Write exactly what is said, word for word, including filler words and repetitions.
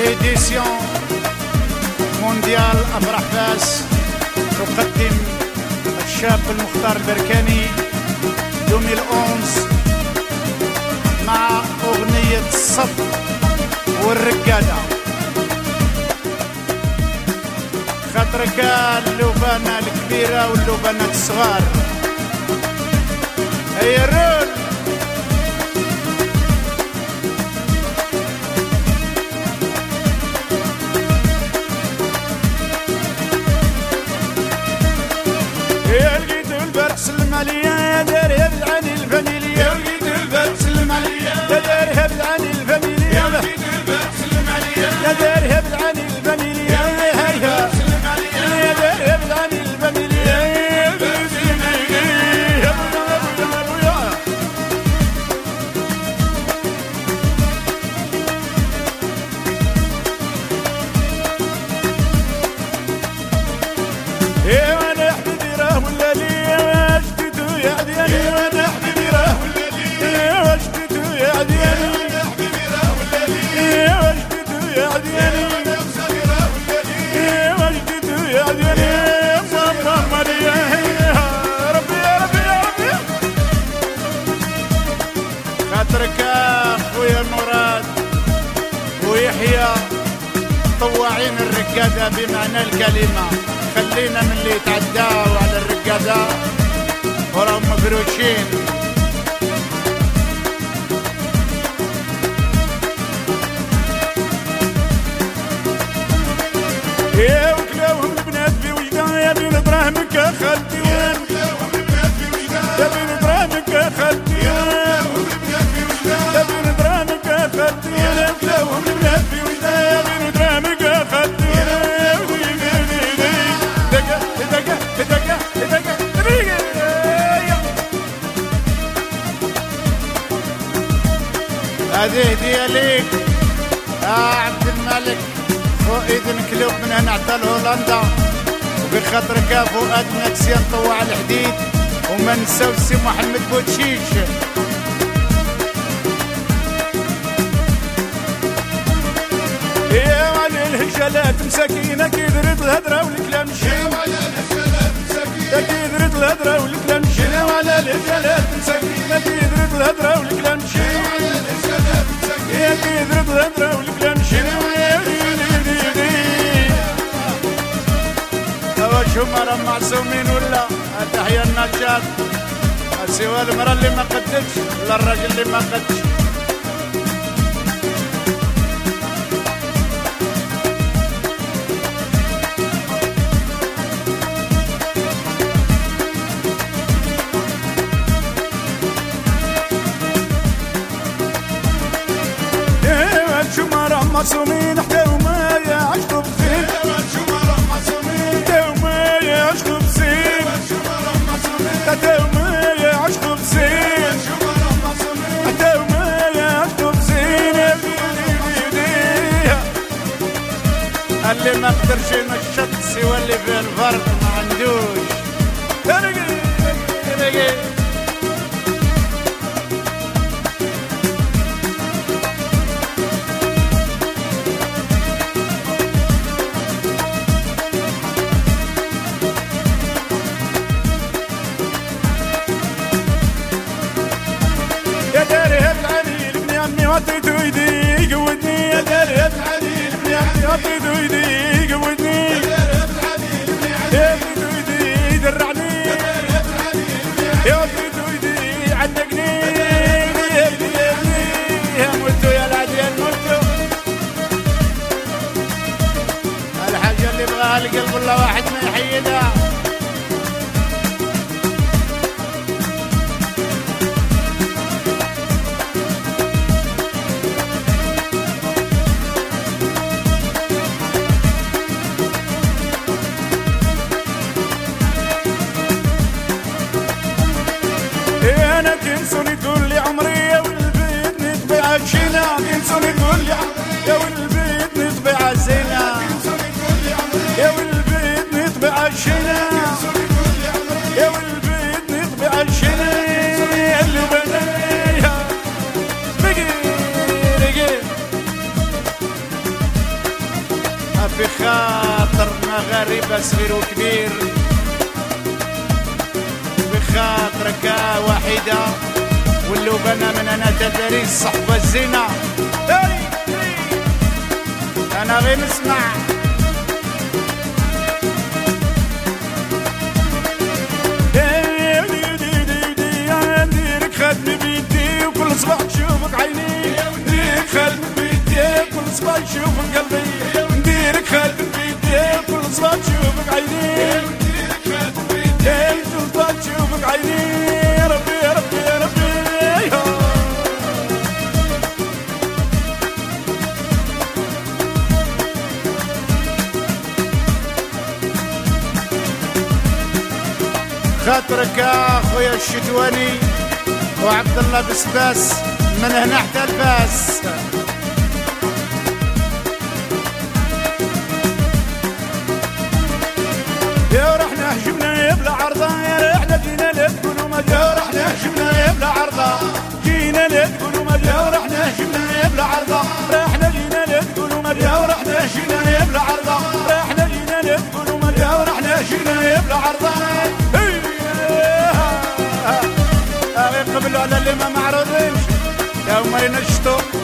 إديسيون مونديال أفراح فاس تقدم الشاب المختار البركاني ألفين وأحد عشر مع أغنية الصف والرقادة. خاطرك اللبانة الكبيرة واللبانة الصغار. هيا الرول يا لقيت البرد سلم عليا يا دار هبل عن الفانيليا. يا لقيت البرد سلم عليا يا دار هبل عن الفانيليا. يا لقيت البرد سلم عليا يا دار هبل عن الفانيليا. هيا سلم عليا يا دار هبل عن الفانيليا. يا وانا حبيبي راه ولا لي واش جديدو يا عدياني. يا وانا حبيبي راه ولا لي واش جديدو يا عدياني. يا حبيبي راه ولا لي واش جديدو يا عدياني. وانا وصافي راه ولا لي واش جديدو يا عدياني. ماما مريا يا ربي يا ربي يا ربي خاطرك خويا مراد ويحيى طواعين الرقادة بمعنى الكلمة. خلينا من اللي يتعداوا على الرقادة وراهم مفروشين. يا وكلاوهم البنات في وجدان يا بين دراهمك يا خالتي. يا وكلاوهم البنات في وجدان يا بين دراهمك يا خالتي. يا بين دراهمك يا خالتي. يا وكلاوهم البنات في وجدان يا بين دراهمك يا خالتي. هذه هدية ليك يا عبد الملك فؤاد كلوب من هنا حتى لهولندا. وبخاطرك يا فؤاد نكسيان طوع الحديد وما نساو السي محمد بوتشيش. يا وعلى الهجالات مساكينة كي درت الهدرة والكلام شي. يا وعلى الهجالات مساكينة كي درت الهدرة والكلام شي. يا وعلى الهجالات مساكينة كي درت الهدرة والكلام شي. يا كي درت الهدرة والكلام شي. واش هما راه معصومين ولا تحيا النشاط سوى المرأة اللي ما قدتش ولا الراجل اللي ما قدش. معصومين حتى هما يعشقوا بزين. شو راهم معصومين حتى هما يعشقوا بزين. حتى هما يعشقوا بزين. حتى هما يعشقوا بزين. اللي ما قدرش ينشط سوى اللي في الفرق ما عندوش. عطيتو يدي قودني يا داري يا الحليل بني عمي. عطيتو يدي قودني يا داري يا الحليل بني عمي. يا عطيتو يدي درعني يا داري يا الحليل بني عمي. يا عطيتو يدي عندقني يا ابني يا مولتو يا العديان مولتو. الحاجة اللي يبغاها القلب والله واحد ما يحيدها. انا كنسوني تقول لي عمري يا والبيت نطبع الشينا. كنسوني تقول لي عمري يا والبيت نطبع الزينة. يا والبيت نطبع الشينا. يا والبيت نطبع الشينا. اللي بنيها بقي رقي الربا صغير وكبير بخاطرك وحيدة ولو بنا من انا تدري الصحبة الزينة انا غير نسمع نديرك خدمي بيدي وكل صباح تشوفك عيني نديرك خدمي بيدي وكل صباح تشوفك قلبي نديرك خدمي بيدي وكل صباح تشوفك عيني نديرك خدمي بيدي وكل صباح تشوفك عيني ربي ربي ربي خاطرك يا خويا الشتواني وعبد الله بسباس من هنا حتى الباس يا رحنا هجمنا يا بلا عرضه يا رحنا جينا لا تقولوا ما يا رحنا هجمنا يا بلا عرضه جينا لا تقولوا ما يا رحنا هجمنا يا بلا عرضه رحنا جينا لا تقولوا ما يا رحنا هجمنا يا بلا عرضه رحنا جينا لا تقولوا ما يا رحنا هجمنا يا بلا عرضه قبلوا على اللي ما معروضينش يا هما ينشطوا